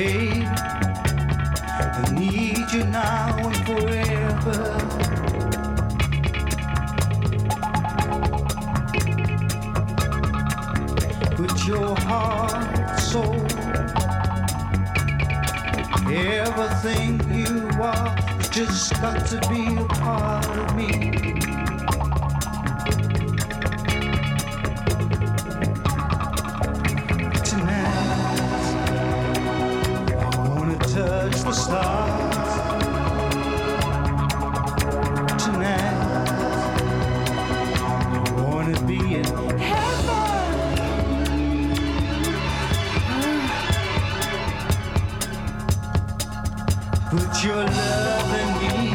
babe. I need you now and forever. Put your heart, soul, everything you are, just got to be a part of me. Touch the stars tonight. I wanna be in heaven. Put your love in me.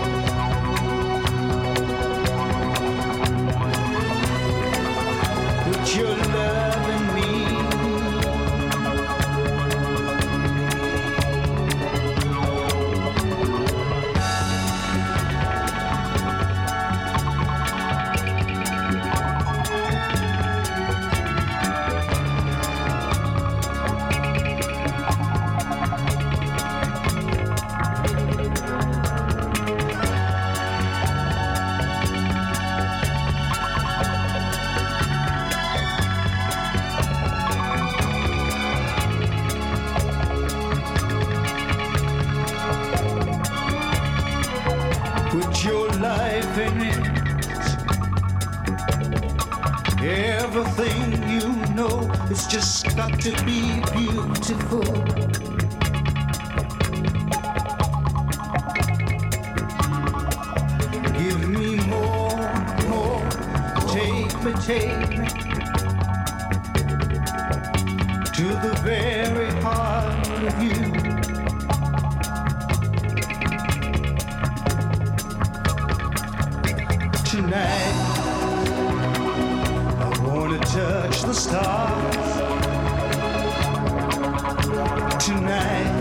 Put your love in me. Put your life in it. Everything you know, it's just got to be beautiful. Give me more, take me to the very heart of you. Tonight, I wanna touch the stars. Tonight,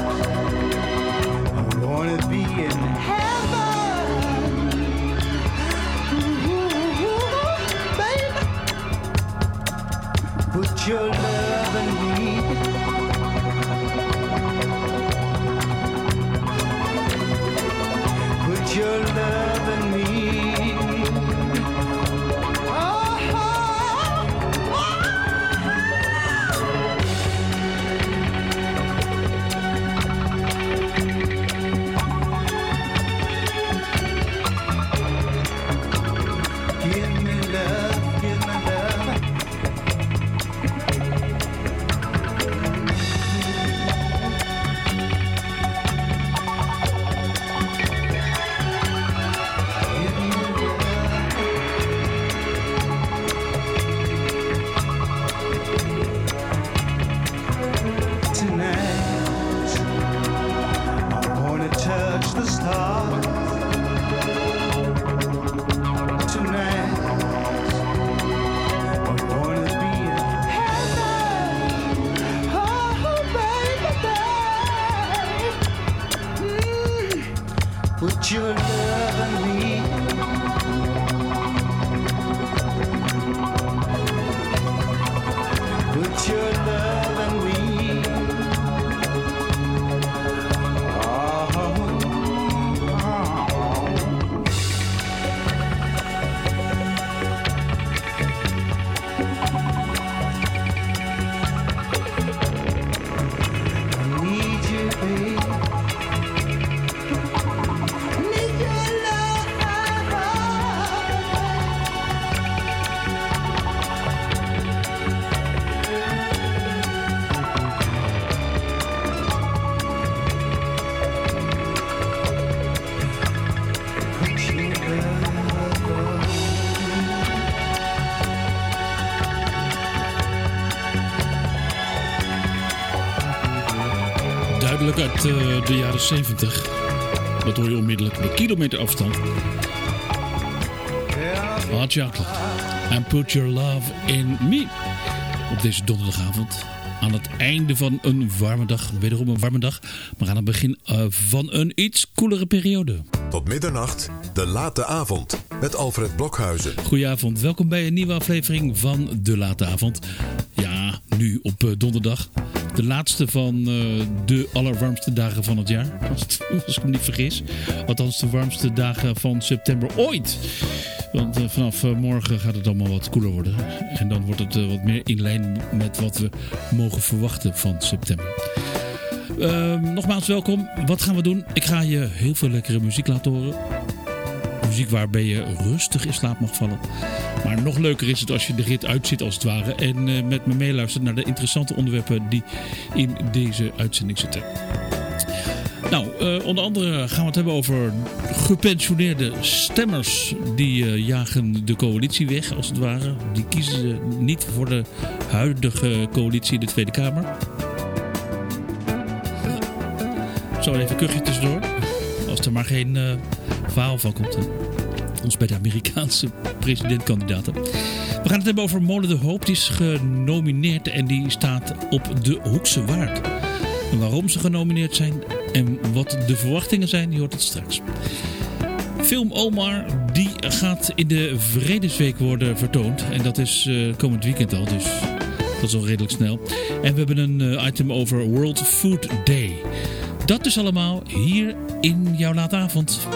I wanna be in heaven. Ooh, baby, put your love in me. Put your love in me. Put your love in me. Put your love in me. I need you, babe. Duidelijk uit de jaren 70. Dat hoor je onmiddellijk op kilometer afstand. Hot Chocolate. And Put Your Love in Me. Op deze donderdagavond. Aan het einde van een warme dag. Wederom een warme dag. Maar aan het begin van een iets koelere periode. Tot middernacht, de late avond. Met Alfred Blokhuizen. Goedenavond. Welkom bij een nieuwe aflevering van De Late Avond. Ja, nu op donderdag. De laatste van de allerwarmste dagen van het jaar. Als ik me niet vergis. Althans de warmste dagen van september ooit. Want vanaf morgen gaat het allemaal wat koeler worden. En dan wordt het wat meer in lijn met wat we mogen verwachten van september. Nogmaals welkom. Wat gaan we doen? Ik ga je heel veel lekkere muziek laten horen. Muziek waarbij je rustig in slaap mag vallen. Maar nog leuker is het als je de rit uitzit als het ware. En met me meeluistert naar de interessante onderwerpen die in deze uitzending zitten. Nou, onder andere gaan we het hebben over gepensioneerde stemmers. Die jagen de coalitie weg als het ware. Die kiezen niet voor de huidige coalitie in de Tweede Kamer. Zo even een kuchje tussendoor. Als er maar geen verhaal van komt. Hè. Ons bij de Amerikaanse presidentkandidaten. We gaan het hebben over Molen de Hoop. Die is genomineerd en die staat op de Hoekse Waard. En waarom ze genomineerd zijn en wat de verwachtingen zijn, je hoort het straks. Film Omar, die gaat in de Vredesweek worden vertoond. En dat is komend weekend al, dus dat is al redelijk snel. En we hebben een item over World Food Day. Dat dus allemaal hier in jouw late avond.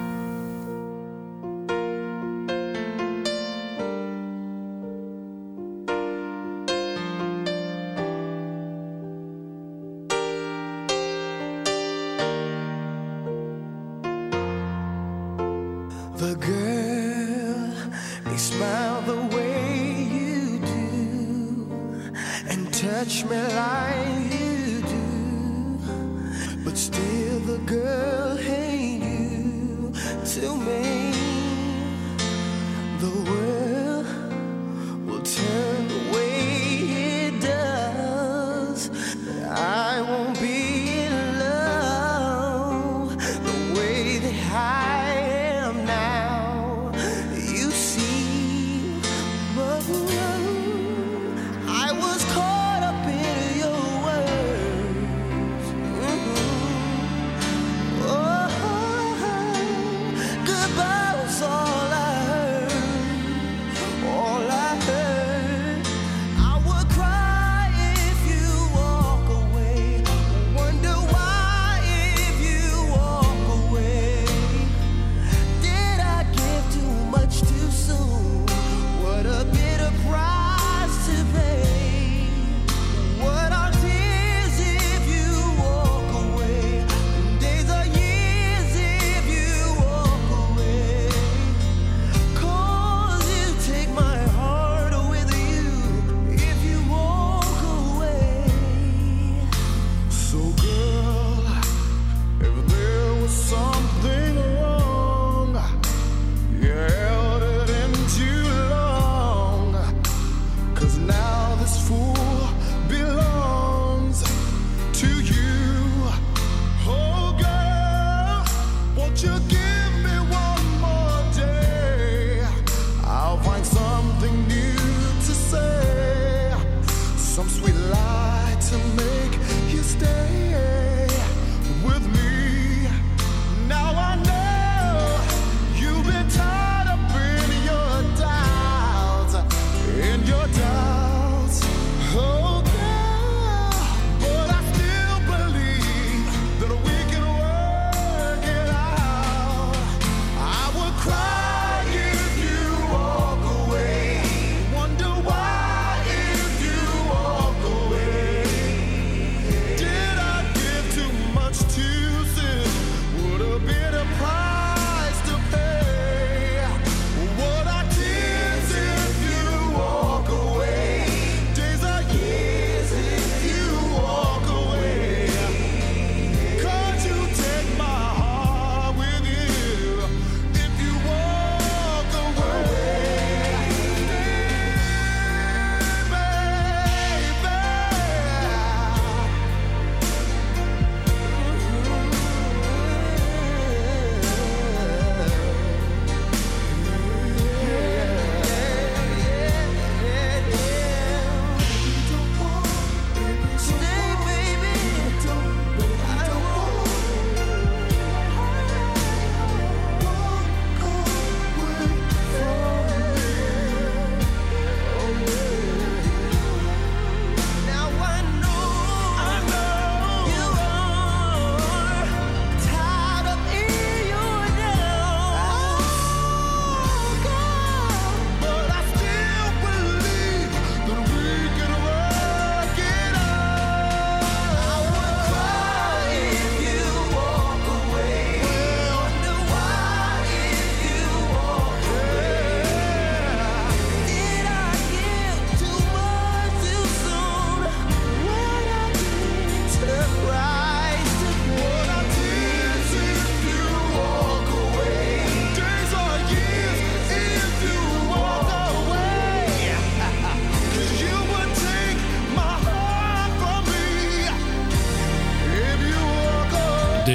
The girl, they smile the way you do and touch me like you do, but still the girl ain't you to me. The world will turn the way it does, but I won't be in love the way that I I was caught up in your words. Oh, goodbye was all I heard. All I heard. I would cry if you walk away. Wonder why if you walk away. Did I give too much too soon? What a bitter price to pay. What are tears if you walk away? Days are years if you walk away.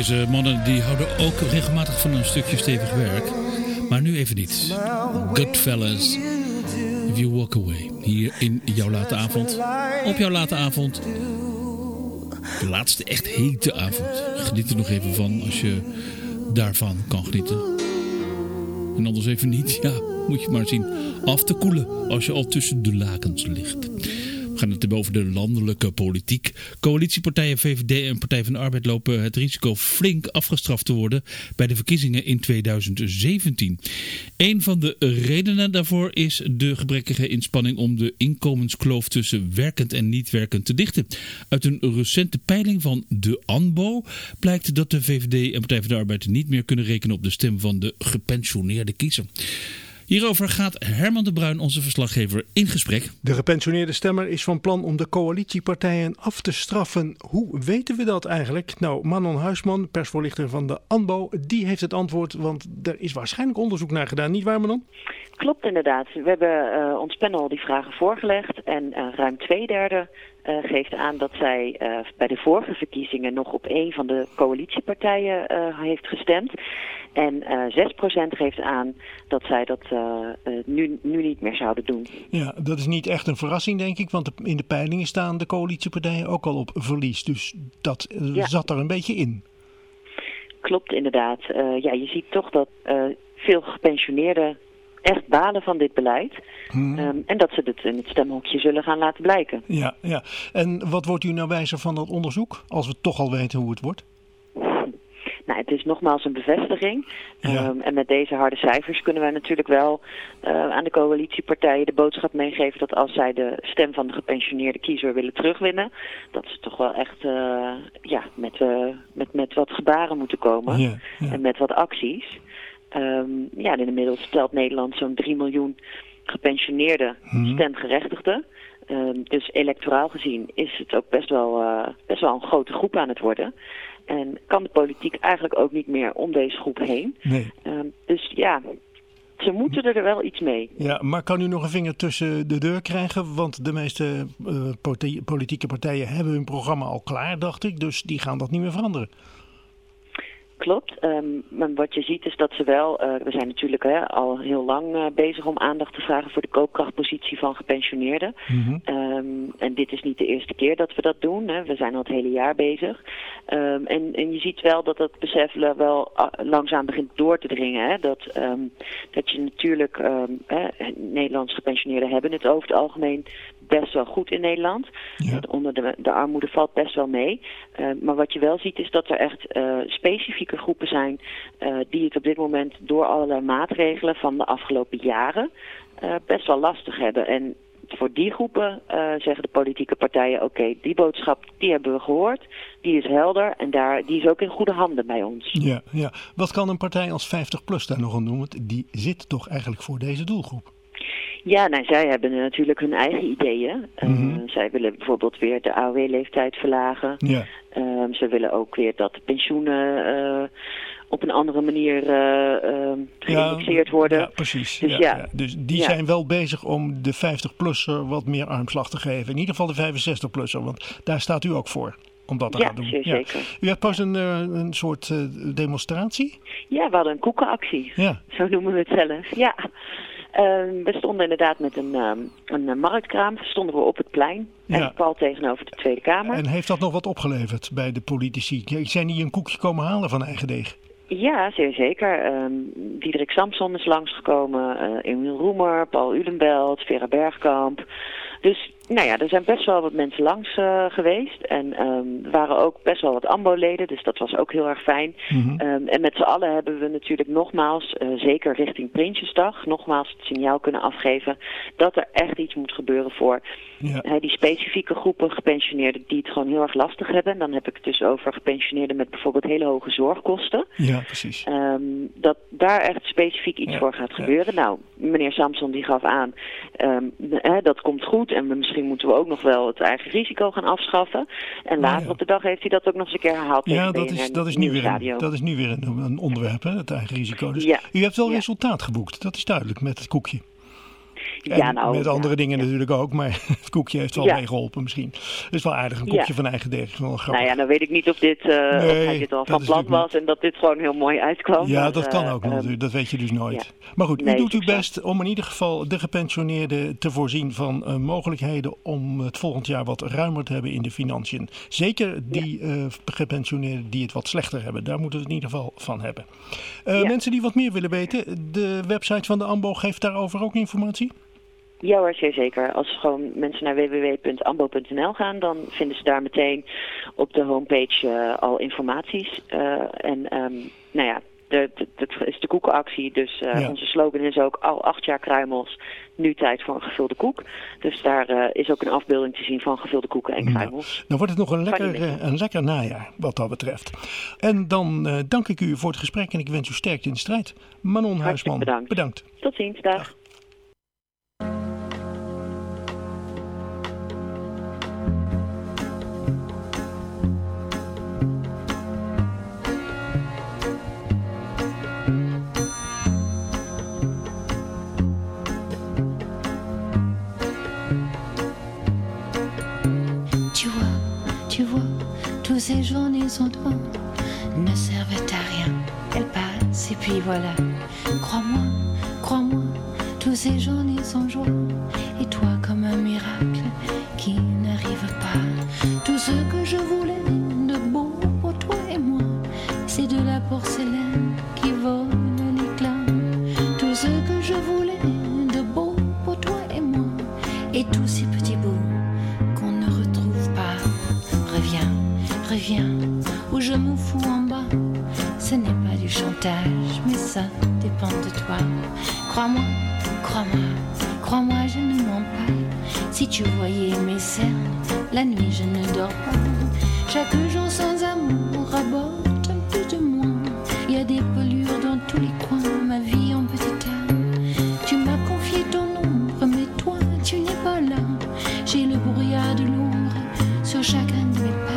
Deze mannen die houden ook regelmatig van een stukje stevig werk. Maar nu even niet. Goodfellas, If You Walk Away. Hier in jouw late avond. Op jouw late avond. De laatste echt hete avond. Geniet er nog even van als je daarvan kan genieten. En anders even niet. Ja, moet je maar zien af te koelen als je al tussen de lakens ligt. We gaan het hebben over de landelijke politiek. Coalitiepartijen VVD en Partij van de Arbeid lopen het risico flink afgestraft te worden bij de verkiezingen in 2017. Een van de redenen daarvoor is de gebrekkige inspanning om de inkomenskloof tussen werkend en niet werkend te dichten. Uit een recente peiling van de ANBO blijkt dat de VVD en Partij van de Arbeid niet meer kunnen rekenen op de stem van de gepensioneerde kiezer. Hierover gaat Herman de Bruin, onze verslaggever, in gesprek. De gepensioneerde stemmer is van plan om de coalitiepartijen af te straffen. Hoe weten we dat eigenlijk? Nou, Manon Huisman, persvoorlichter van de ANBO, die heeft het antwoord, want er is waarschijnlijk onderzoek naar gedaan. Niet waar, Manon? Klopt inderdaad. We hebben ons panel die vragen voorgelegd en ruim 2/3 geeft aan dat zij bij de vorige verkiezingen nog op een van de coalitiepartijen heeft gestemd. En 6% geeft aan dat zij dat nu niet meer zouden doen. Ja, dat is niet echt een verrassing, denk ik, want in de peilingen staan de coalitiepartijen ook al op verlies. Dus dat zat er een beetje in. Klopt inderdaad. Je ziet toch dat veel gepensioneerden echt balen van dit beleid. En dat ze het in het stemhokje zullen gaan laten blijken. Ja. En wat wordt u nou wijzer van dat onderzoek, als we toch al weten hoe het wordt? Nou, het is nogmaals een bevestiging. Ja. En met deze harde cijfers kunnen wij natuurlijk wel aan de coalitiepartijen de boodschap meegeven dat als zij de stem van de gepensioneerde kiezer willen terugwinnen, dat ze toch wel echt met wat gebaren moeten komen. Ja. En met wat acties. Inmiddels telt Nederland zo'n 3 miljoen gepensioneerde stemgerechtigden. Dus electoraal gezien is het ook best wel een grote groep aan het worden. En kan de politiek eigenlijk ook niet meer om deze groep heen. Nee. Ze moeten er wel iets mee. Ja, maar kan u nog een vinger tussen de deur krijgen? Want de meeste politieke partijen hebben hun programma al klaar, dacht ik. Dus die gaan dat niet meer veranderen. Klopt. Maar wat je ziet is dat ze wel... we zijn natuurlijk al heel lang bezig om aandacht te vragen voor de koopkrachtpositie van gepensioneerden. En dit is niet de eerste keer dat we dat doen. We zijn al het hele jaar bezig. En je ziet wel dat dat besef wel langzaam begint door te dringen. Dat je natuurlijk... Nederlandse gepensioneerden hebben het over het algemeen best wel goed in Nederland. Ja. Onder de armoede valt best wel mee. Maar wat je wel ziet is dat er echt specifieke groepen zijn die het op dit moment door allerlei maatregelen van de afgelopen jaren best wel lastig hebben. En voor die groepen zeggen de politieke partijen, oké, die boodschap die hebben we gehoord, die is helder en die is ook in goede handen bij ons. Ja. Wat kan een partij als 50PLUS daar nog aan doen? Want die zit toch eigenlijk voor deze doelgroep? Ja, zij hebben natuurlijk hun eigen ideeën. Zij willen bijvoorbeeld weer de AOW-leeftijd verlagen. Ja. Ze willen ook weer dat de pensioenen op een andere manier geïndexeerd worden. Ja, precies. Dus, Dus die zijn wel bezig om de 50-plusser wat meer armslag te geven. In ieder geval de 65-plusser, want daar staat u ook voor. Om dat te gaan doen. Zeker. U had pas een soort demonstratie? Ja, we hadden een koekenactie. Ja. Zo noemen we het zelf. Ja. We stonden inderdaad met een marktkraam. Stonden we op het plein. En pal tegenover de Tweede Kamer. En heeft dat nog wat opgeleverd bij de politici? Zijn die een koekje komen halen van eigen deeg? Ja, zeer zeker. Diederik Samson is langsgekomen. Emiel Roemer, Paul Ulenbelt, Vera Bergkamp. Dus er zijn best wel wat mensen langs geweest. En er waren ook best wel wat ANBO-leden, dus dat was ook heel erg fijn. En met z'n allen hebben we natuurlijk nogmaals, zeker richting Prinsjesdag, nogmaals het signaal kunnen afgeven dat er echt iets moet gebeuren voor die specifieke groepen gepensioneerden die het gewoon heel erg lastig hebben. En dan heb ik het dus over gepensioneerden met bijvoorbeeld hele hoge zorgkosten. Ja, precies. Dat daar echt specifiek iets voor gaat gebeuren. Nou, meneer Samson die gaf aan, dat komt goed en misschien moeten we ook nog wel het eigen risico gaan afschaffen. En later op de dag heeft hij dat ook nog eens een keer herhaald. Ja, dat is nu weer een onderwerp, het eigen risico. Dus u hebt wel resultaat geboekt, dat is duidelijk met het koekje. En met andere dingen natuurlijk ook, maar het koekje heeft wel meegeholpen misschien. Het is wel aardig, een koekje van eigen deeg. Wel grappig. Nou ja, dan weet ik niet of hij dit al van plan was en dat dit gewoon heel mooi uitkwam. Ja, dat kan ook natuurlijk, dat weet je dus nooit. Ja. Maar goed, u doet uw best om in ieder geval de gepensioneerden te voorzien van mogelijkheden om het volgend jaar wat ruimer te hebben in de financiën. Zeker die gepensioneerden die het wat slechter hebben, daar moeten we het in ieder geval van hebben. Mensen die wat meer willen weten, de website van de AMBO geeft daarover ook informatie? Ja hoor, zeer zeker. Als gewoon mensen naar www.ambo.nl gaan, dan vinden ze daar meteen op de homepage al informaties. Dat is de koekenactie, dus onze slogan is ook al 8 jaar kruimels, nu tijd voor een gevulde koek. Dus daar is ook een afbeelding te zien van gevulde koeken en kruimels. Dan wordt het nog een lekker najaar wat dat betreft. En dan dank ik u voor het gesprek en ik wens u sterkte in de strijd. Manon Huisman, bedankt. Tot ziens, dag. Tu vois, tous ces journées sans toi ne servent à rien. Elles passent et puis voilà. Crois-moi, tous ces journées sans joie. Et toi comme un miracle qui n'arrive pas. Tout ce que je voulais de beau pour toi et moi, c'est de la porcelaine qui vole l'éclat. Tout ce que je voulais de beau pour toi et moi, et tous ces petits bouts qu'on ne retrouve pas. Reviens, où je me fous en bas. Ce n'est pas du chantage, mais ça dépend de toi. Crois-moi, je ne mens pas. Si tu voyais mes cernes, la nuit je ne dors pas. Chaque jour sans amour rabote un peu de moi. Il y a des pelures dans tous les coins, ma vie en petit tas. Tu m'as confié ton ombre, mais toi tu n'es pas là. J'ai le brouillard de l'ombre sur chacun de mes pas.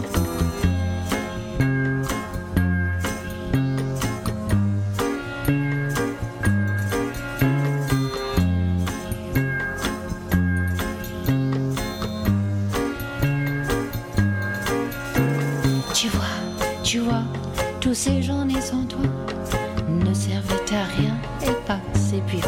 Tu vois, tous ces journées sans toi ne servaient à rien. Elles passent et puis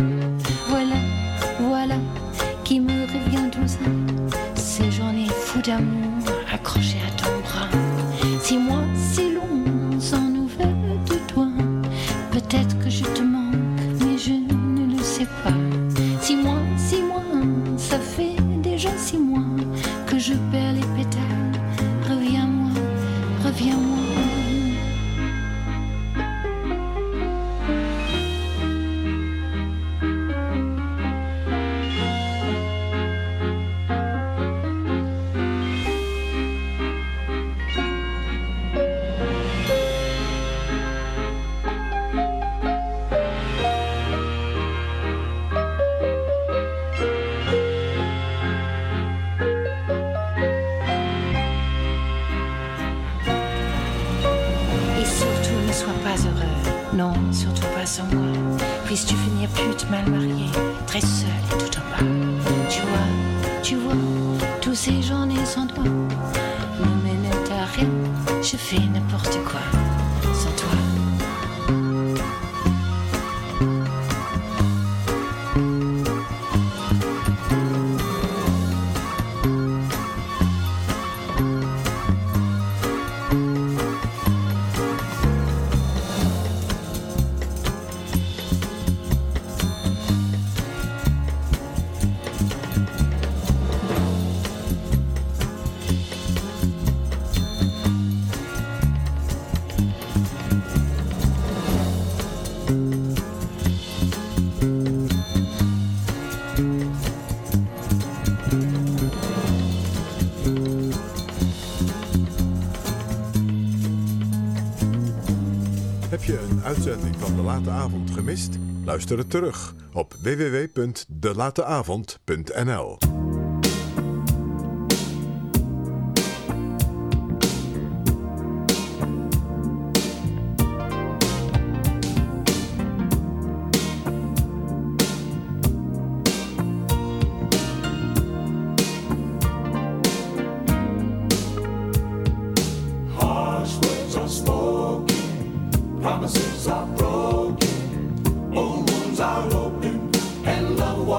voilà, qui me revient tout ça. Ces journées fous d'amour accrochées à ton bras. 6 mois si longs sans nouvelles de toi. Peut-être que je te manque, mais je ne le sais pas. 6 mois, ça fait déjà 6 mois que je perds les pétales. Reviens-moi. Non, surtout pas sans moi. Puisses-tu finir plus te mal marier, très seule et tout en bas. Tu vois, tous ces journées sans toi ne mènent à rien. Je fais n'importe quoi sans toi. Heb je een uitzending van De Late Avond gemist? Luister het terug op www.delateavond.nl.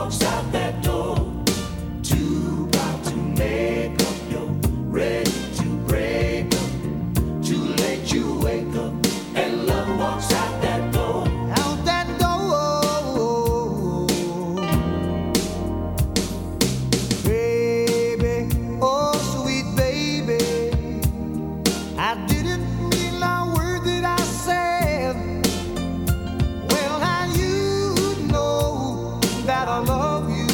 walks out that door. Too proud to make up, you're ready to break up. Too late you wake up, and love walks out that door. Out that door. Baby, oh sweet baby, I didn't mean a word that I said. Well, now you know that I love you.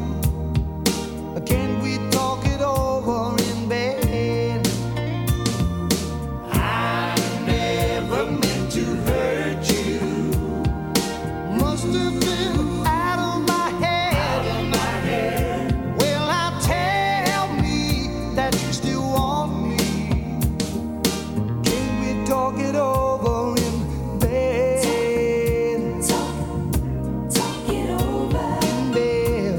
Can we talk it over in bed? I never meant to hurt you. Must have been out of my head. Well, now tell me that you still want me. Can we talk it over in bed? Talk it over in bed.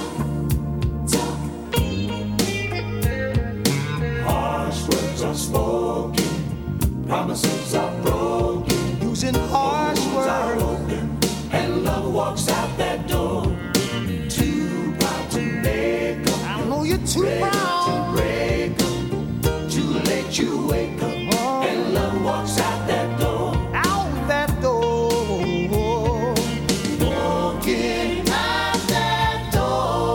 Harsh words are spoken, promises are broken, using harsh words are open, and love walks out that door. Too proud to make up, I know you're too proud to break up. Too late you wake up, and love walks out that door. Out that door. Walking out that door.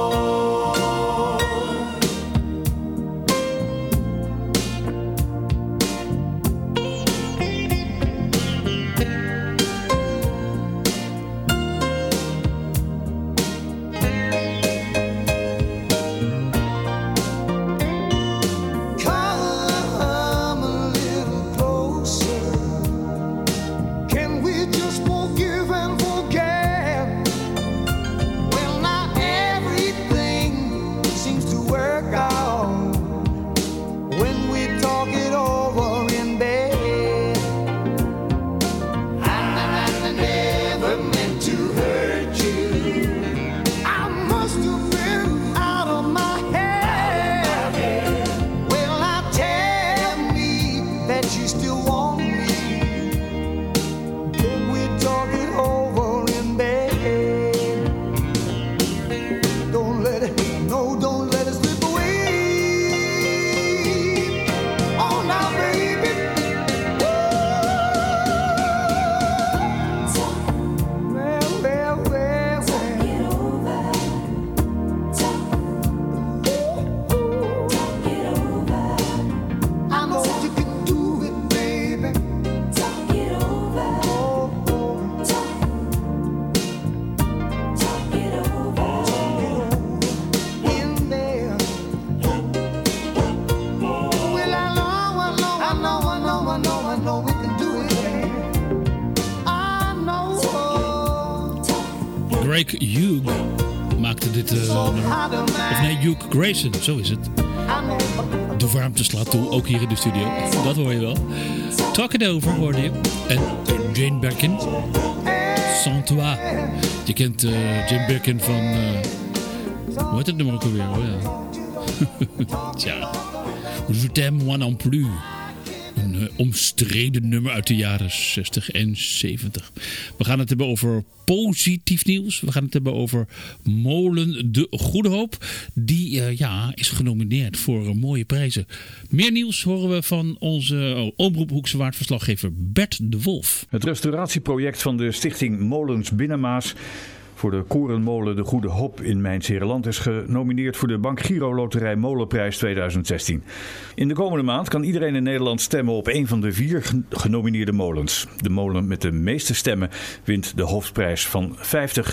Come a little closer. Can we just forgive and forget? Well, now everything seems to work out when we talk it over in bed. I never meant to hurt you. I must have been out of my head. Well, now tell me that you still want me. Can we talk it over in bed? Don't let it, no, don't let it slip away. Oh, now, baby. Well, well, well, well. I know you can do it, baby. Talk it over. Oh, oh. Talk it over. In there. Well, I know we can do it. I know. Greg Hugh maakte dit nummer. Of nee, Hugh Grayson, zo is het. De warmte slaat toe, ook hier in de studio. Dat hoor je wel. Talk It Over hoorde je. En Jane Birkin. Sans toi. Je kent Jane Birkin van... hoe heet het nummer ook alweer? Oh, ja. Tja. Je t'aime moi non plus. Een omstreden nummer uit de jaren 60 en 70. We gaan het hebben over positief nieuws. We gaan het hebben over Molen de Goede Hoop. Die is genomineerd voor mooie prijzen. Meer nieuws horen we van onze Omroep Hoekse Waard-verslaggever Bert de Wolf. Het restauratieproject van de stichting Molens Binnenmaas voor de korenmolen De Goede Hoop in Mijns-Herenland is genomineerd voor de Bank Giro Loterij Molenprijs 2016. In de komende maand kan iedereen in Nederland stemmen op een van de 4 genomineerde molens. De molen met de meeste stemmen wint de hoofdprijs van €50.000.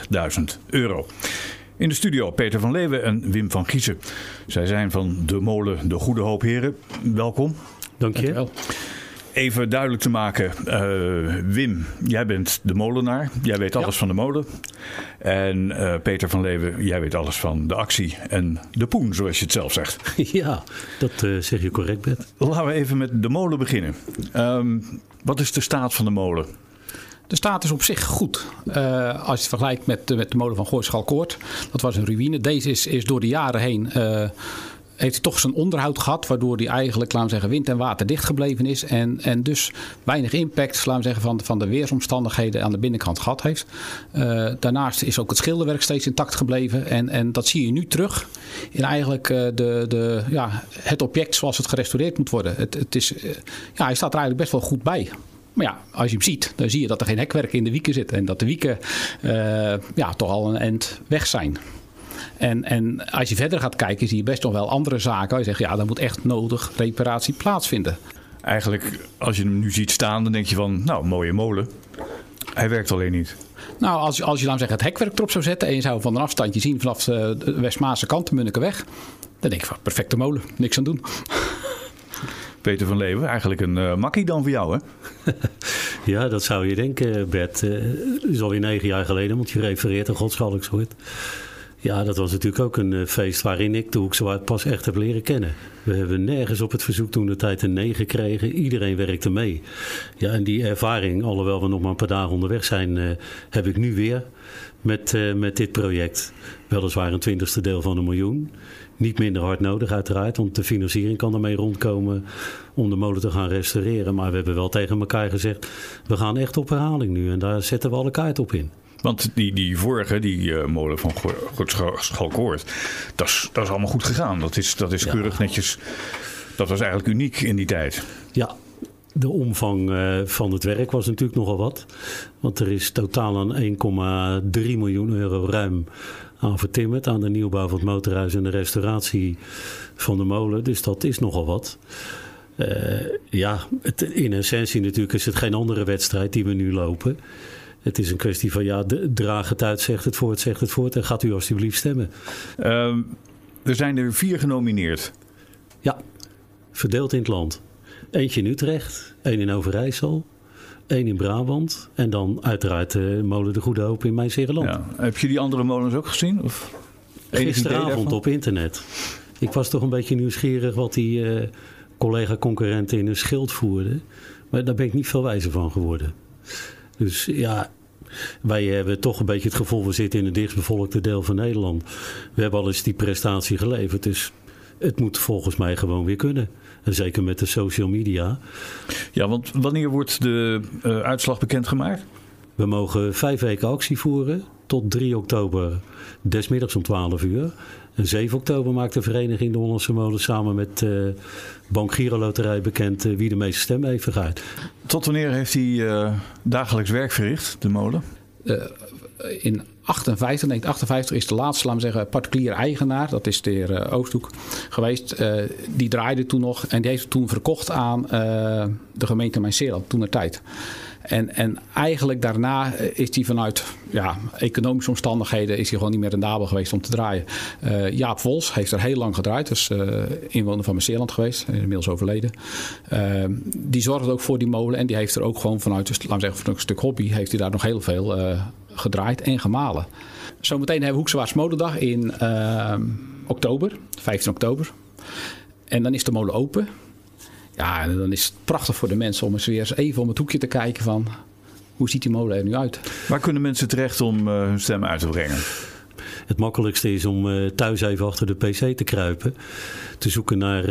In de studio Peter van Leeuwen en Wim van Giezen. Zij zijn van de molen De Goede Hoop. Heren, welkom. Dank je. Even duidelijk te maken, Wim, jij bent de molenaar. Jij weet alles van de molen. En Peter van Leeuwen, jij weet alles van de actie en de poen, zoals je het zelf zegt. Ja, dat zeg je correct, Bert. Laten we even met de molen beginnen. Wat is de staat van de molen? De staat is op zich goed. Als je het vergelijkt met de molen van Gooischalkoord. Dat was een ruïne. Deze is door de jaren heen heeft hij toch zijn onderhoud gehad, waardoor hij eigenlijk, laten we zeggen, wind en water dicht gebleven is. En dus weinig impact, laten we zeggen, van de weersomstandigheden aan de binnenkant gehad heeft. Daarnaast is ook het schilderwerk steeds intact gebleven. En dat zie je nu terug in eigenlijk het object zoals het gerestaureerd moet worden. Hij staat er eigenlijk best wel goed bij. Maar ja, als je hem ziet, dan zie je dat er geen hekwerk in de wieken zit. En dat de wieken toch al een eind weg zijn. En als je verder gaat kijken, zie je best nog wel andere zaken. Waar je zegt, ja, daar moet echt nodig reparatie plaatsvinden. Eigenlijk, als je hem nu ziet staan, dan denk je van, nou, mooie molen. Hij werkt alleen niet. Nou, als je laten zeggen, het hekwerk erop zou zetten en je zou van een afstandje zien vanaf de Westmaarse kant, de Munnikenweg, dan denk ik van, perfecte molen, niks aan doen. Peter van Leeuwen, eigenlijk een makkie dan voor jou, hè? Ja, dat zou je denken, Bert. Het is alweer 9 jaar geleden, want je refereert aan Godschalksoort. Ja, dat was natuurlijk ook een feest waarin ik de Hoekse Waard pas echt heb leren kennen. We hebben nergens op het verzoek toen de tijd een nee gekregen. Iedereen werkte mee. Ja, en die ervaring, alhoewel we nog maar een paar dagen onderweg zijn, heb ik nu weer met dit project. Weliswaar een 20ste deel van $1 miljoen. Niet minder hard nodig uiteraard, want de financiering kan ermee rondkomen om de molen te gaan restaureren. Maar we hebben wel tegen elkaar gezegd, we gaan echt op herhaling nu en daar zetten we alle kaart op in. Want die vorige, die molen van Godschalkoord, dat is allemaal goed gegaan. Dat is keurig netjes. Dat was eigenlijk uniek in die tijd. Ja, de omvang van het werk was natuurlijk nogal wat. Want er is totaal aan €1,3 miljoen ruim aan vertimmerd. Aan de nieuwbouw van het motorhuis en de restauratie van de molen. Dus dat is nogal wat. In essentie natuurlijk is het geen andere wedstrijd die we nu lopen. Het is een kwestie van, draag het uit, zegt het voort en gaat u alsjeblieft stemmen. Er zijn er 4 genomineerd. Ja, verdeeld in het land. Eentje in Utrecht, 1 in Overijssel, 1 in Brabant en dan uiteraard de molen De Goede Hoop in Mijnsereland. Ja. Heb je die andere molens ook gezien? Of gisteravond op internet. Ik was toch een beetje nieuwsgierig wat die collega-concurrenten in hun schild voerden. Maar daar ben ik niet veel wijzer van geworden. Dus ja, wij hebben toch een beetje het gevoel, we zitten in het dichtstbevolkte deel van Nederland. We hebben al eens die prestatie geleverd, dus het moet volgens mij gewoon weer kunnen. En zeker met de social media. Ja, want wanneer wordt de uitslag bekendgemaakt? We mogen 5 weken actie voeren tot 3 oktober, desmiddags om 12 uur. En 7 oktober maakt de vereniging De Hollandse Molen samen met Bank Giro Loterij bekend wie de meeste stemmen heeft vergaard. Tot wanneer heeft hij dagelijks werk verricht, de molen? In 1958 is de laatste, laten we zeggen, particulier eigenaar, dat is de heer Oosthoek geweest. Die draaide toen nog en die heeft het toen verkocht aan de gemeente Mijnsereland toentertijd. En eigenlijk daarna is hij vanuit economische omstandigheden is hij gewoon niet meer rendabel geweest om te draaien. Jaap Wols heeft er heel lang gedraaid. Dus inwoner van Mijnsereland geweest. Inmiddels overleden. Die zorgde ook voor die molen. En die heeft er ook gewoon vanuit, dus, laten we zeggen, van een stuk hobby, heeft hij daar nog heel veel gedraaid en gemalen. Zometeen hebben we Hoekse Waard Molendag in oktober. 15 oktober. En dan is de molen open. Ja, en dan is het prachtig voor de mensen om eens weer even om het hoekje te kijken van hoe ziet die molen er nu uit. Waar kunnen mensen terecht om hun stem uit te brengen? Het makkelijkste is om thuis even achter de pc te kruipen. Te zoeken naar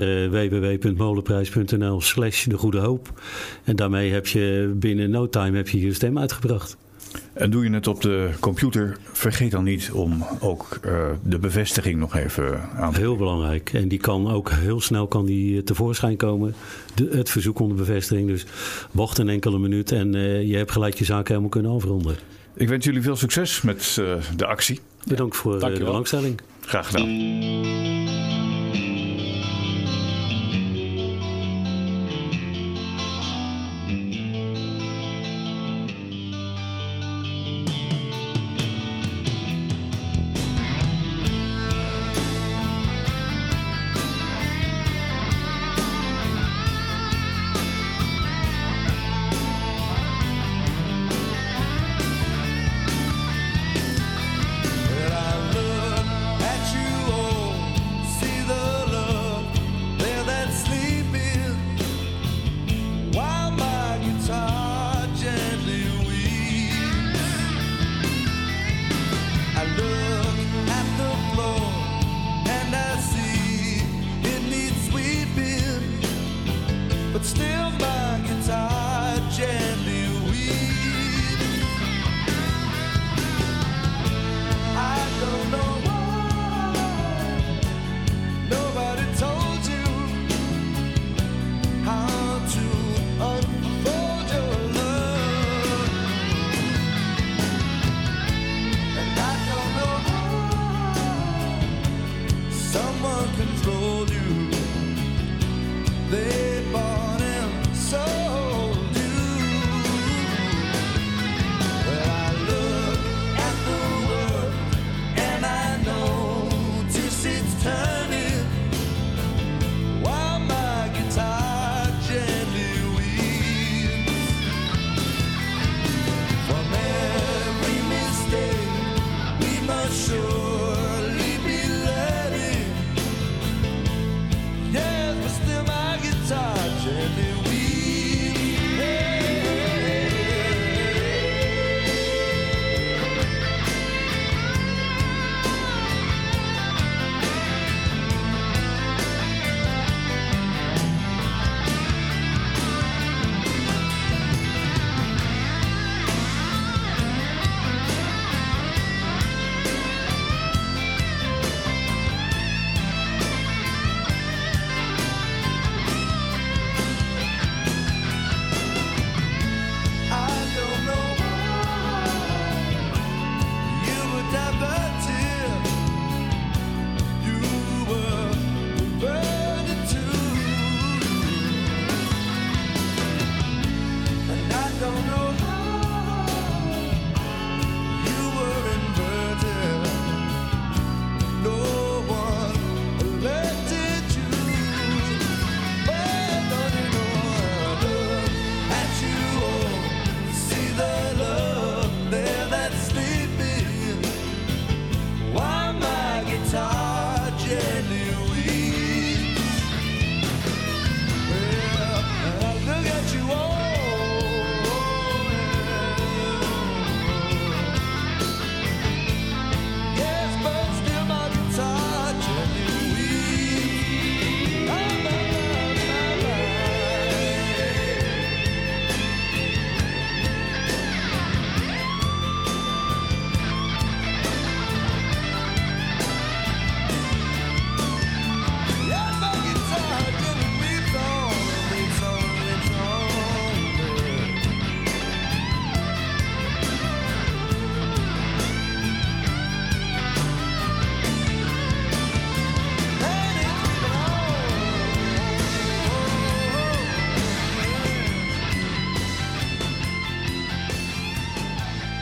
www.molenprijs.nl/De Goede Hoop. En daarmee heb je binnen no time je stem uitgebracht. En doe je het op de computer, vergeet dan niet om ook de bevestiging nog even aan te... Heel belangrijk. En die kan ook heel snel tevoorschijn komen. Het verzoek om de bevestiging. Dus wacht een enkele minuut en je hebt gelijk je zaak helemaal kunnen afronden. Ik wens jullie veel succes met de actie. Bedankt voor de belangstelling. Graag gedaan.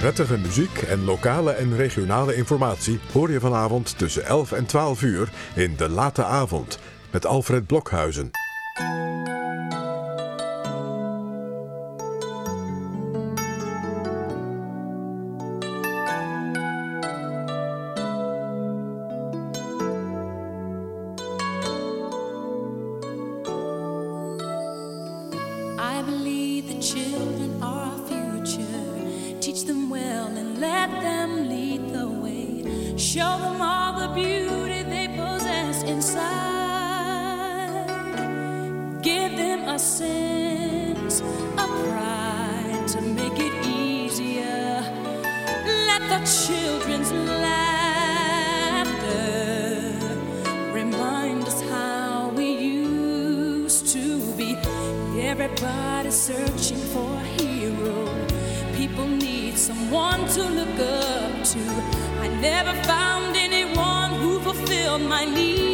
Prettige muziek en lokale en regionale informatie hoor je vanavond tussen 11 en 12 uur in De Late Avond met Alfred Blokhuizen. I believe the children are our future. Teach them well and let them lead the way. Show them all the beauty they possess inside. Give them a sense of pride to make it easier. Let the children's laughter remind us how we used to be. Everybody's searching for a hero. People need someone to look up to. I never found anyone who fulfilled my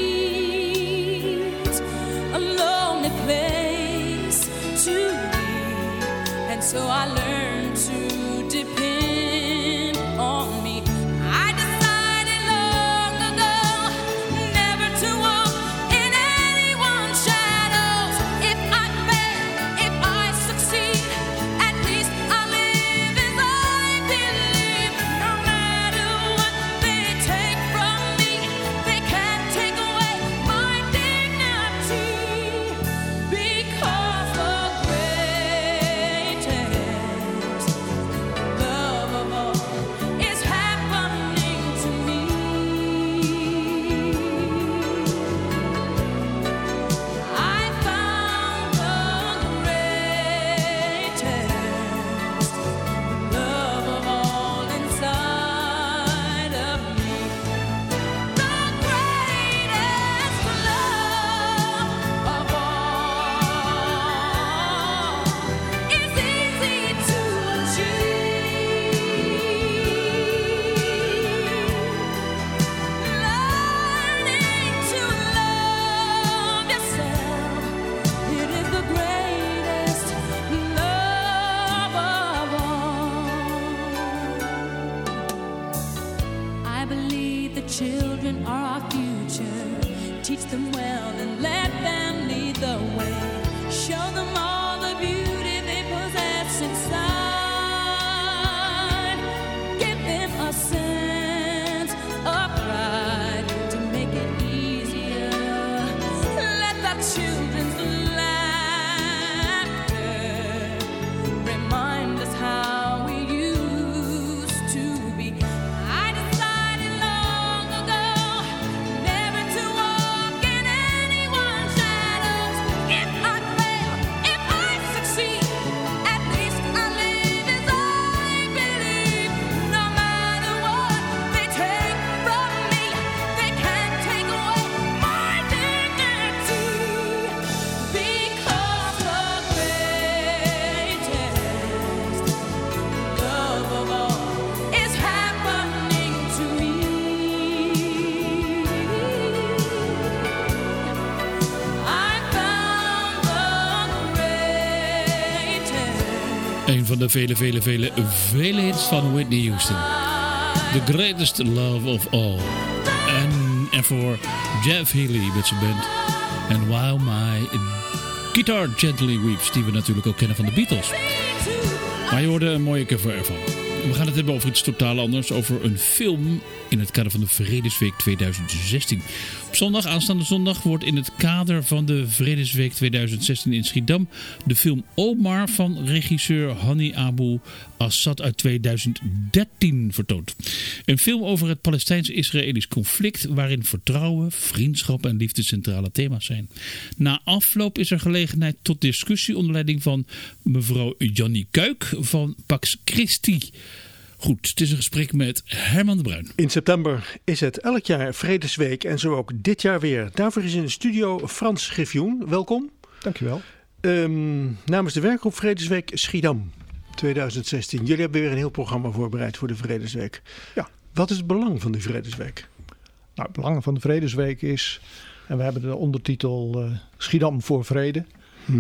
needs. A lonely place to be. And so I learned to depend on me. I decided long ago never to walk in anyone's shadows. If I fail, if I succeed, at least I live as I believe. No matter what they take from me, they can't take away my dignity. Because the greatest love of all is happening to me. I found the greatest love of all inside of me. The greatest love of all is easy to achieve. Learning to love yourself, it is the greatest love of all. I believe the children are our future. Teach them well and let them lead the way. Show them all the beauty they possess inside. Give them a sense of pride to make it easier. Let the children's laughter remind us how we used to be. I decided long ago never to walk in anyone's shadows. If I fail, if I succeed, at least I live as I believe. No matter what they take from me, they can't take away my dignity. Because the greatest love of all is happening to me. I found the greatest. Een van de vele hits van Whitney Houston. The Greatest Love of All. En ervoor Jeff Healey met zijn band. And While My Guitar Gently Weeps, die we natuurlijk ook kennen van de Beatles. Maar je hoorde een mooie cover ervan. We gaan het hebben over iets totaal anders. Over een film in het kader van de Vredesweek 2016. Op zondag, aanstaande zondag, wordt in het kader van de Vredesweek 2016 in Schiedam de film Omar van regisseur Hani Abu Assad uit 2013 vertoond. Een film over het Palestijns-Israëlisch conflict waarin vertrouwen, vriendschap en liefde centrale thema's zijn. Na afloop is er gelegenheid tot discussie onder leiding van mevrouw Jannie Kuik van Pax Christi. Goed, het is een gesprek met Herman de Bruin. In september is het elk jaar Vredesweek en zo ook dit jaar weer. Daarvoor is in de studio Frans Griffioen. Welkom. Dankjewel. Namens de werkgroep Vredesweek Schiedam 2016. Jullie hebben weer een heel programma voorbereid voor de Vredesweek. Ja. Wat is het belang van de Vredesweek? Nou, het belang van de Vredesweek is, en we hebben de ondertitel Schiedam voor Vrede.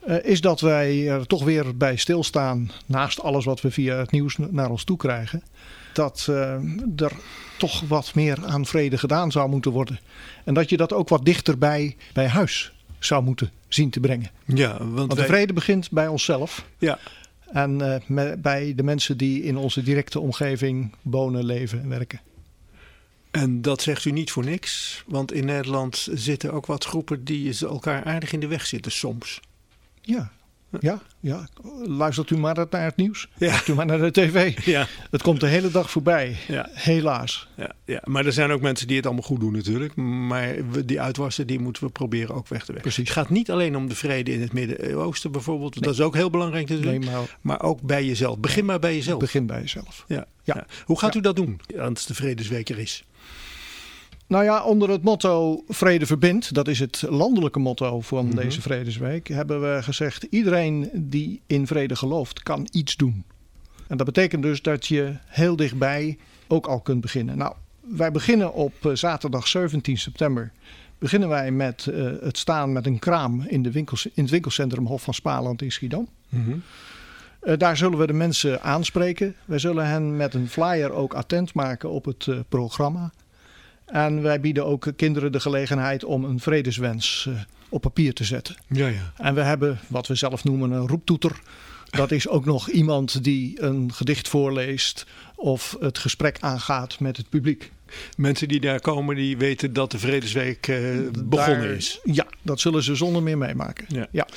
is dat wij er toch weer bij stilstaan, naast alles wat we via het nieuws naar ons toe krijgen, dat er toch wat meer aan vrede gedaan zou moeten worden. En dat je dat ook wat dichterbij bij huis zou moeten zien te brengen. Ja, want de vrede begint bij onszelf. Ja. En bij de mensen die in onze directe omgeving wonen, leven en werken. En dat zegt u niet voor niks. Want in Nederland zitten ook wat groepen die elkaar aardig in de weg zitten soms. Ja. Luistert u maar naar het nieuws. Ja. Luistert u maar naar de tv. Ja. Het komt de hele dag voorbij. Ja. Helaas. Ja. Maar er zijn ook mensen die het allemaal goed doen natuurlijk. Maar die uitwassen, die moeten we proberen ook weg te werken. Precies. Het gaat niet alleen om de vrede in het Midden-Oosten bijvoorbeeld. Nee. Dat is ook heel belangrijk natuurlijk. Nee, maar ook bij jezelf. Begin maar bij jezelf. Begin bij jezelf. Ja. Hoe gaat u dat doen als de Vredesweek er is? Nou ja, onder het motto Vrede verbindt, dat is het landelijke motto van deze Vredesweek, hebben we gezegd: iedereen die in vrede gelooft, kan iets doen. En dat betekent dus dat je heel dichtbij ook al kunt beginnen. Nou, wij beginnen op zaterdag 17 september. Beginnen wij met het staan met een kraam in het winkelcentrum Hof van Spaland in Schiedam. Daar zullen we de mensen aanspreken. Wij zullen hen met een flyer ook attent maken op het programma. En wij bieden ook kinderen de gelegenheid om een vredeswens op papier te zetten. Ja. En we hebben wat we zelf noemen een roeptoeter. Dat is ook nog iemand die een gedicht voorleest of het gesprek aangaat met het publiek. Mensen die daar komen, die weten dat de Vredesweek begonnen is. Ja, dat zullen ze zonder meer meemaken. Ja.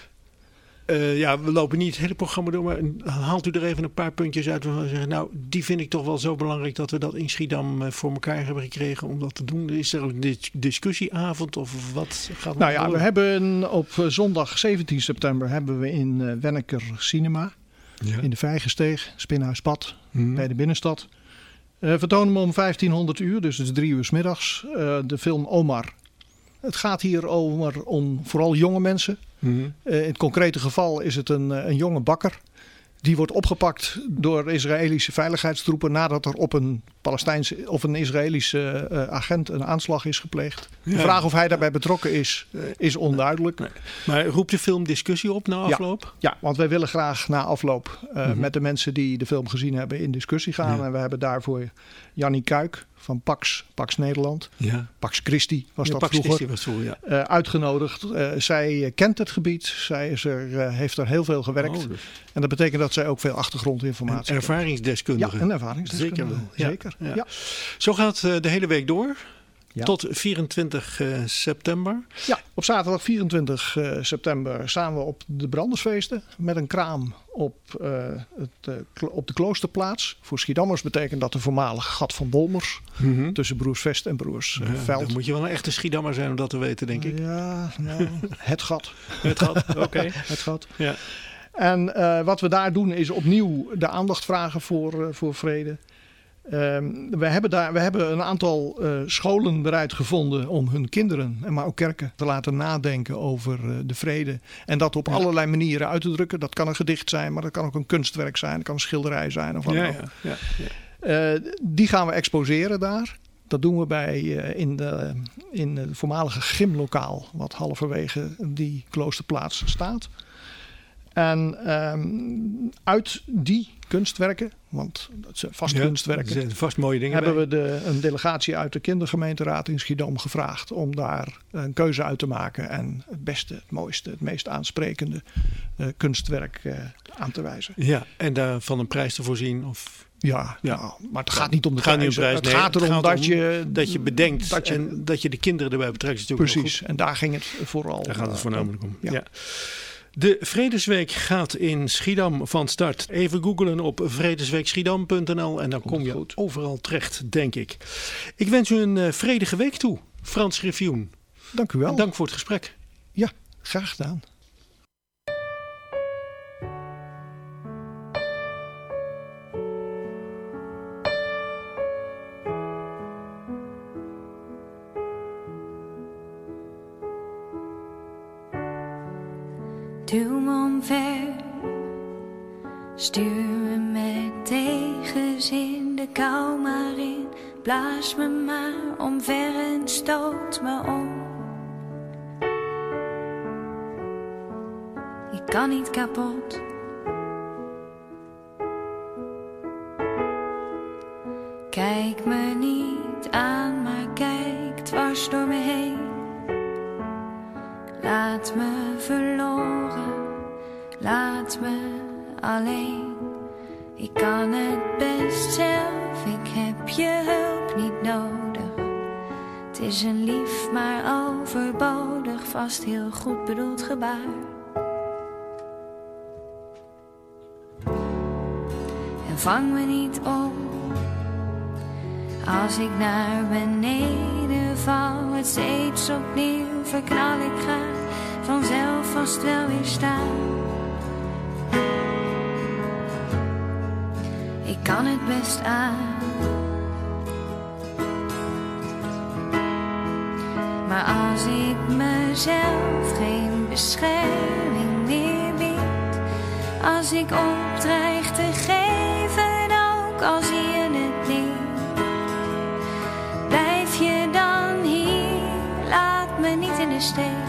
We lopen niet het hele programma door, maar haalt u er even een paar puntjes uit waarvan we zeggen, nou, die vind ik toch wel zo belangrijk dat we dat in Schiedam voor elkaar hebben gekregen om dat te doen. Is er een discussieavond of wat gaat er? Nou ja, we hebben op zondag 17 september hebben we in Wenneker Cinema, in de Vijgensteeg, Spinhuispad, bij de binnenstad. Vertonen we om 1500 uur, dus het is 3 uur 's middags, de film Omar. Het gaat hier om vooral jonge mensen. In het concrete geval is het een jonge bakker. Die wordt opgepakt door Israëlische veiligheidstroepen nadat er op een Palestijnse of een Israëlische agent een aanslag is gepleegd. Ja. De vraag of hij daarbij betrokken is onduidelijk. Nee. Maar roept de film discussie op na afloop? Ja, want wij willen graag na afloop met de mensen die de film gezien hebben in discussie gaan. Ja. En we hebben daarvoor Jannie Kuik van Pax Nederland. Ja. Pax Christi was dat vroeger. Uitgenodigd. Zij kent het gebied. Zij heeft er heel veel gewerkt. Dus. En dat betekent dat zij ook veel achtergrondinformatie heeft. Ervaringsdeskundige. Ja, een ervaringsdeskundige. Zeker wel. Zeker. Ja. Zo gaat de hele week door. Ja. Tot 24 september. Ja, op zaterdag 24 september staan we op de Brandersfeesten met een kraam op de Kloosterplaats. Voor Schiedammers betekent dat de voormalige gat van Bolmers. Tussen Broers Vest en Broers Veld. Dan moet je wel een echte Schiedammer zijn om dat te weten, denk ik. Ja, nou, het gat. Het gat, oké. Het gat. Ja. En wat we daar doen is opnieuw de aandacht vragen voor vrede. We hebben een aantal scholen bereid gevonden om hun kinderen, maar ook kerken, te laten nadenken over de vrede. En dat op allerlei manieren uit te drukken. Dat kan een gedicht zijn, maar dat kan ook een kunstwerk zijn. Dat kan een schilderij zijn. Of wat dan ook. Die gaan we exposeren daar. Dat doen we in het voormalige gymlokaal, wat halverwege die Kloosterplaats staat. En uit die kunstwerken, want dat zijn vast kunstwerken, er zijn vast mooie dingen hebben we een delegatie uit de kindergemeenteraad in Schiedam gevraagd om daar een keuze uit te maken en het beste, het mooiste, het meest aansprekende kunstwerk aan te wijzen. Ja, en daarvan een prijs te voorzien of... Ja. Nou, maar het gaat niet om de prijs. Het gaat erom dat je bedenkt en dat je de kinderen erbij betrekt. Precies, en daar ging het vooral daar gaat het voornamelijk om. Ja. De Vredesweek gaat in Schiedam van start. Even googlen op vredesweekschiedam.nl en dan kom je overal terecht, denk ik. Ik wens u een vredige week toe, Frans Griffioen. Dank u wel. En dank voor het gesprek. Ja, graag gedaan. Duw me omver, stuur me met tegenzin de kou maar in. Blaas me maar omver en stoot me om. kan niet kapot. Kijk me niet aan, maar kijk dwars door me heen. Laat me verloren, laat me alleen. Ik kan het best zelf, ik heb je hulp niet nodig. Het is een lief maar overbodig, vast heel goed bedoeld gebaar. En vang me niet op als ik naar beneden val. Het steeds opnieuw verknal ik ga, vanzelf vast wel weer staan. Ik kan het best aan, maar als ik mezelf geen bescherming meer bied, als ik opdreig te geven, ook al zie je het niet, blijf je dan hier, laat me niet in de steek.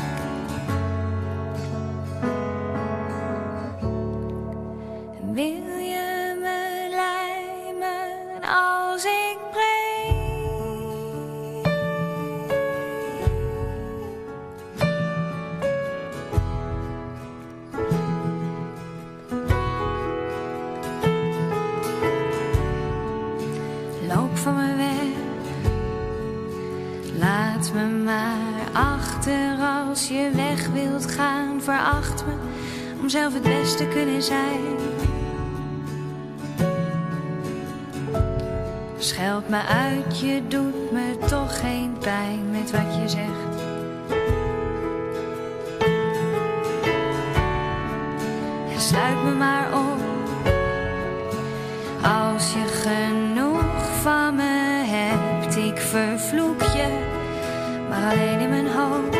Wil je me lijmen als ik loop van me weg, laat me maar achter als je weg wilt gaan. Veracht me om zelf het beste te kunnen zijn. Scheld me uit, je doet me toch geen pijn met wat je zegt. En sluit me maar op als je genoeg van me hebt. Ik vervloek je, maar alleen in mijn hoofd.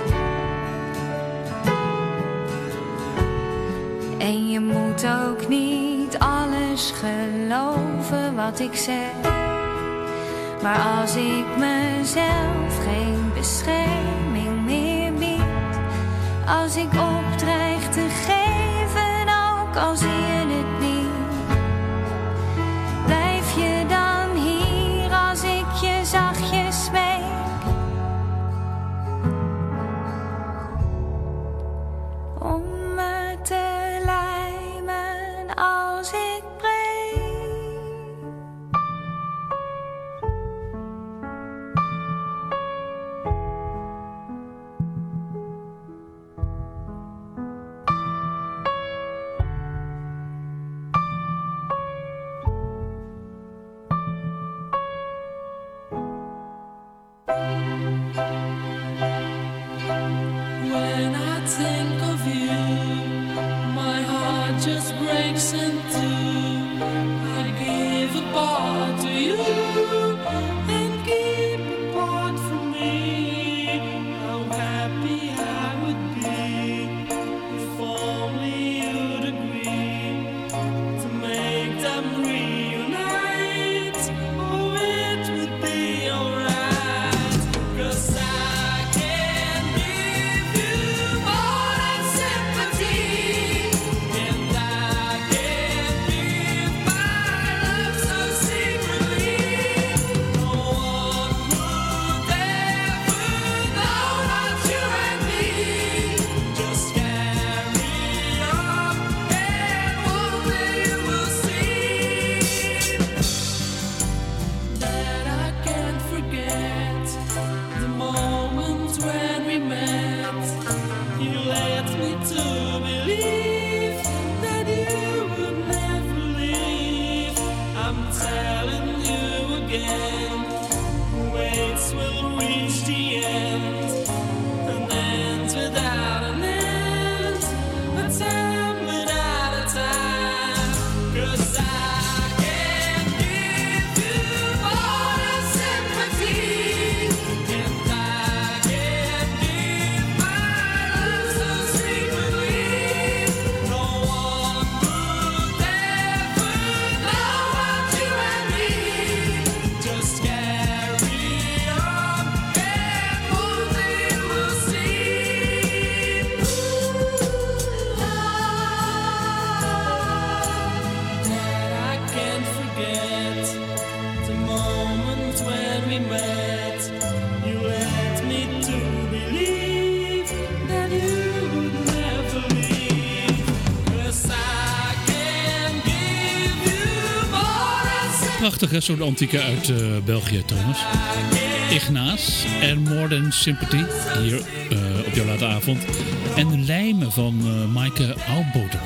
En je moet ook niet alles geloven wat ik zeg. Maar als ik mezelf geen bescherming meer bied, als ik opdreig te geven, ook al zie je het niet, blijf je dan hier als ik je zachtjes smeek. Om me te lijmen als ik Prachtig, hè? Zo'n antieke uit België trouwens. Ignace en More Than Sympathy. Hier op jouw late avond. En Lijmen van Maaike Oudboter.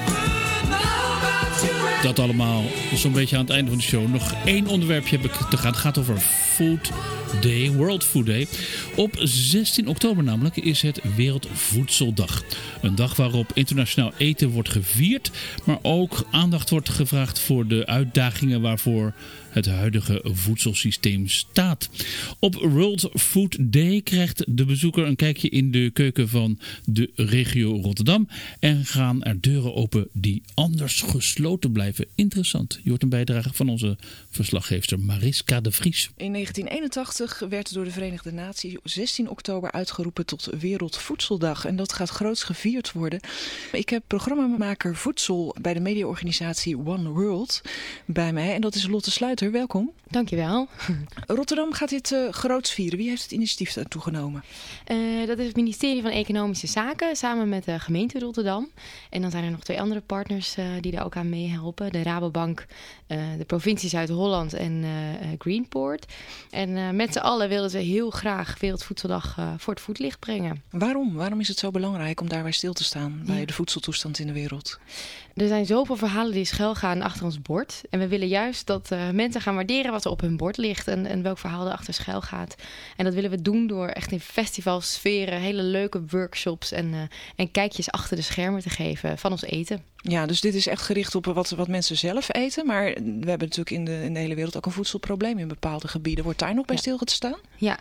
Dat allemaal zo'n beetje aan het einde van de show. Nog 1 onderwerpje heb ik te gaan. Het gaat over Food Day, World Food Day. Op 16 oktober namelijk is het Wereldvoedseldag. Een dag waarop internationaal eten wordt gevierd. Maar ook aandacht wordt gevraagd voor de uitdagingen waarvoor het huidige voedselsysteem staat. Op World Food Day krijgt de bezoeker een kijkje in de keuken van de regio Rotterdam. En gaan er deuren open die anders gesloten blijven. Interessant. Je hoort een bijdrage van onze verslaggeefster Mariska de Vries. In 1981 werd door de Verenigde Naties 16 oktober uitgeroepen tot Wereldvoedseldag. En dat gaat groots gevierd worden. Ik heb programmamaker voedsel bij de mediaorganisatie One World bij mij. En dat is Lotte Sluiter. Welkom. Dankjewel. Rotterdam gaat dit groots vieren. Wie heeft het initiatief daartoe genomen? Dat is het ministerie van Economische Zaken samen met de gemeente Rotterdam. En dan zijn er nog 2 andere partners die daar ook aan meehelpen. De Rabobank, de provincie Zuid-Holland en Greenport. En met z'n allen willen ze heel graag Wereldvoedseldag voor het voetlicht brengen. Waarom? Waarom is het zo belangrijk om daarbij stil te staan bij de voedseltoestand in de wereld? Er zijn zoveel verhalen die schuil gaan achter ons bord. En we willen juist dat mensen gaan waarderen wat er op hun bord ligt. En welk verhaal er achter schuil gaat. En dat willen we doen door echt in festivalsferen hele leuke workshops en kijkjes achter de schermen te geven van ons eten. Ja, dus dit is echt gericht op wat mensen zelf eten. Maar we hebben natuurlijk in de hele wereld ook een voedselprobleem in bepaalde gebieden. Wordt daar nog bij stilgestaan?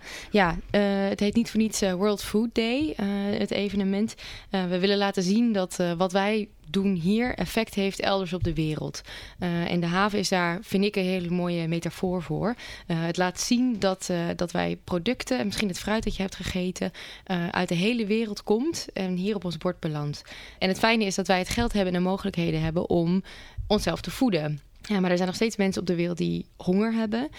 Ja, het heet niet voor niets World Food Day, het evenement. We willen laten zien dat wat wij doen hier effect heeft elders op de wereld. En de haven is daar, vind ik, een hele mooie metafoor voor. Het laat zien dat wij producten, en misschien het fruit dat je hebt gegeten, uit de hele wereld komt en hier op ons bord belandt. En het fijne is dat wij het geld hebben en de mogelijkheden hebben om onszelf te voeden. Ja, maar er zijn nog steeds mensen op de wereld die honger hebben.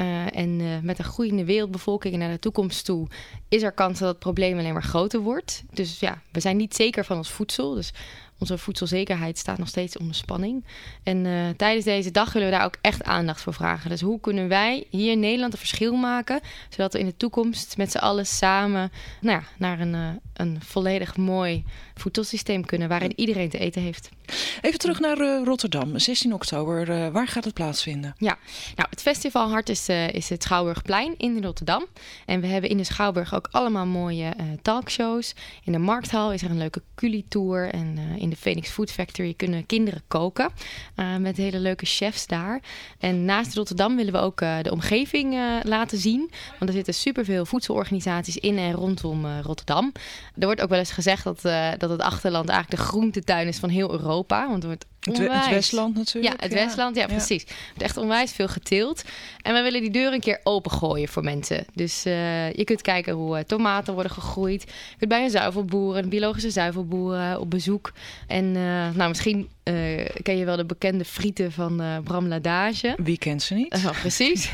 En met een groeiende wereldbevolking en naar de toekomst toe is er kans dat het probleem alleen maar groter wordt. Dus ja, we zijn niet zeker van ons voedsel. Dus onze voedselzekerheid staat nog steeds onder spanning. En tijdens deze dag willen we daar ook echt aandacht voor vragen. Dus hoe kunnen wij hier in Nederland een verschil maken, zodat we in de toekomst met z'n allen samen naar een volledig mooi voedselsysteem kunnen waarin iedereen te eten heeft. Even terug naar Rotterdam, 16 oktober. Waar gaat het plaatsvinden? Ja, nou, het festivalhart is het Schouwburgplein in Rotterdam. En we hebben in de Schouwburg ook allemaal mooie talkshows. In de Markthal is er een leuke culitour. En in de Phoenix Food Factory kunnen kinderen koken. Met hele leuke chefs daar. En naast Rotterdam willen we ook de omgeving laten zien. Want er zitten superveel voedselorganisaties in en rondom Rotterdam. Er wordt ook wel eens gezegd dat het achterland eigenlijk de groentetuin is van heel Europa. Want er wordt het Westland natuurlijk. Ja, het Westland. Ja, precies. Er wordt echt onwijs veel geteeld. En we willen die deur een keer opengooien voor mensen. Dus je kunt kijken hoe tomaten worden gegroeid. Je kunt bij een zuivelboer, een biologische zuivelboer op bezoek. En misschien ken je wel de bekende frieten van Bram Ladage. Wie kent ze niet? Precies.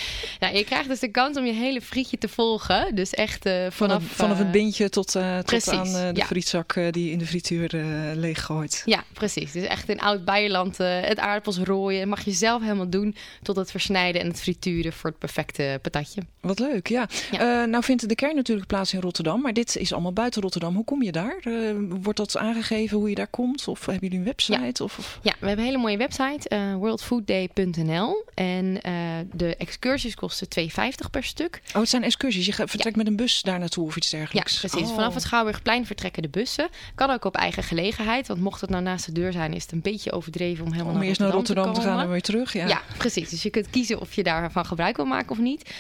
Je krijgt dus de kans om je hele frietje te volgen. Dus echt vanaf het bintje tot aan de frietzak die in de frituur leeggooit. Ja, precies. Dus echt in Oud-Beierland het aardappels rooien. Mag je zelf helemaal doen tot het versnijden en het frituren voor het perfecte patatje. Wat leuk, ja. Nou vindt de kern natuurlijk plaats in Rotterdam. Maar dit is allemaal buiten Rotterdam. Hoe kom je daar? Wordt dat aangegeven hoe je daar komt? Of hebben jullie een website? Ja, we hebben een hele mooie website. worldfoodday.nl. En de excursies kosten €2,50 per stuk. Oh, het zijn excursies. Je vertrekt met een bus daar naartoe of iets dergelijks? Ja, precies. Vanaf het Schouwburgplein vertrekken de bussen. Kan ook op eigen gelegenheid. Want mocht het nou naast de deur zijn, is het een beetje overdreven om helemaal eerst naar Rotterdam te gaan en weer terug. Ja, precies. Dus je kunt kiezen of je daarvan gebruik wil maken of niet.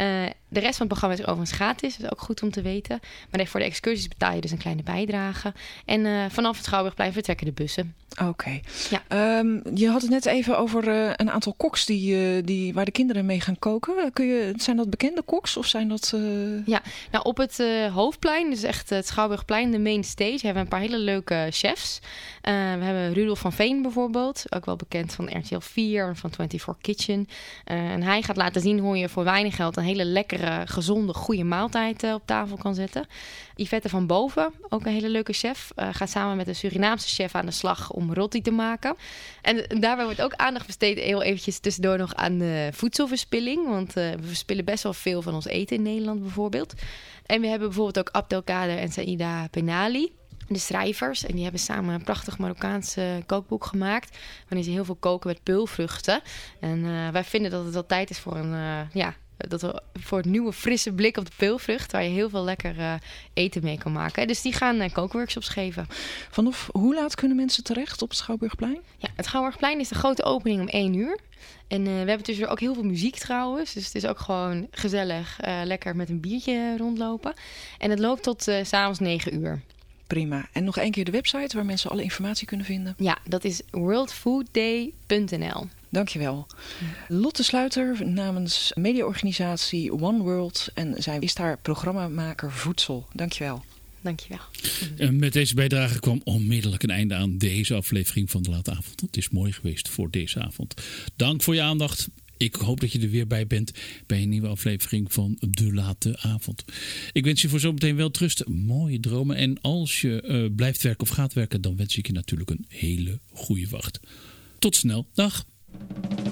De rest van het programma is overigens gratis. Dat is ook goed om te weten. Maar voor de excursies betaal je dus een kleine bijdrage. En vanaf het Schouwburgplein vertrekken de bussen. Oké. Ja. Je had het net even over een aantal koks waar de kinderen mee gaan koken. Zijn dat bekende koks of zijn dat... Ja, nou op het Hoofdplein, dus echt het Schouwburgplein, de main stage, hebben we een paar hele leuke chefs. We hebben Rudolf van Veen Veen bijvoorbeeld. Ook wel bekend van RTL 4 van 24 Kitchen. En hij gaat laten zien hoe je voor weinig geld een hele lekkere, gezonde, goede maaltijd op tafel kan zetten. Yvette van Boven, ook een hele leuke chef, gaat samen met een Surinaamse chef aan de slag om roti te maken. En daarbij wordt ook aandacht besteed heel eventjes tussendoor nog aan de voedselverspilling. Want we verspillen best wel veel van ons eten in Nederland bijvoorbeeld. En we hebben bijvoorbeeld ook Abdelkader en Saïda Penali, de schrijvers. En die hebben samen een prachtig Marokkaans kookboek gemaakt, waarin ze heel veel koken met peulvruchten. En wij vinden dat het wel tijd is voor voor een nieuwe frisse blik op de peulvrucht, waar je heel veel lekker eten mee kan maken. Dus die gaan kookworkshops geven. Vanaf hoe laat kunnen mensen terecht op het Schouwburgplein? Ja, het Schouwburgplein is de grote opening om 1:00. En we hebben tussendoor ook heel veel muziek trouwens. Dus het is ook gewoon gezellig lekker met een biertje rondlopen. En het loopt tot 's avonds 9:00. Prima. En nog 1 keer de website waar mensen alle informatie kunnen vinden? Ja, dat is worldfoodday.nl. Dankjewel. Lotte Sluiter namens mediaorganisatie One World. En zij is daar programmamaker voedsel. Dankjewel. Dankjewel. En met deze bijdrage kwam onmiddellijk een einde aan deze aflevering van De Late Avond. Het is mooi geweest voor deze avond. Dank voor je aandacht. Ik hoop dat je er weer bij bent bij een nieuwe aflevering van De Late Avond. Ik wens je voor zometeen wel rust, mooie dromen. En als je blijft werken of gaat werken, dan wens ik je natuurlijk een hele goede wacht. Tot snel. Dag.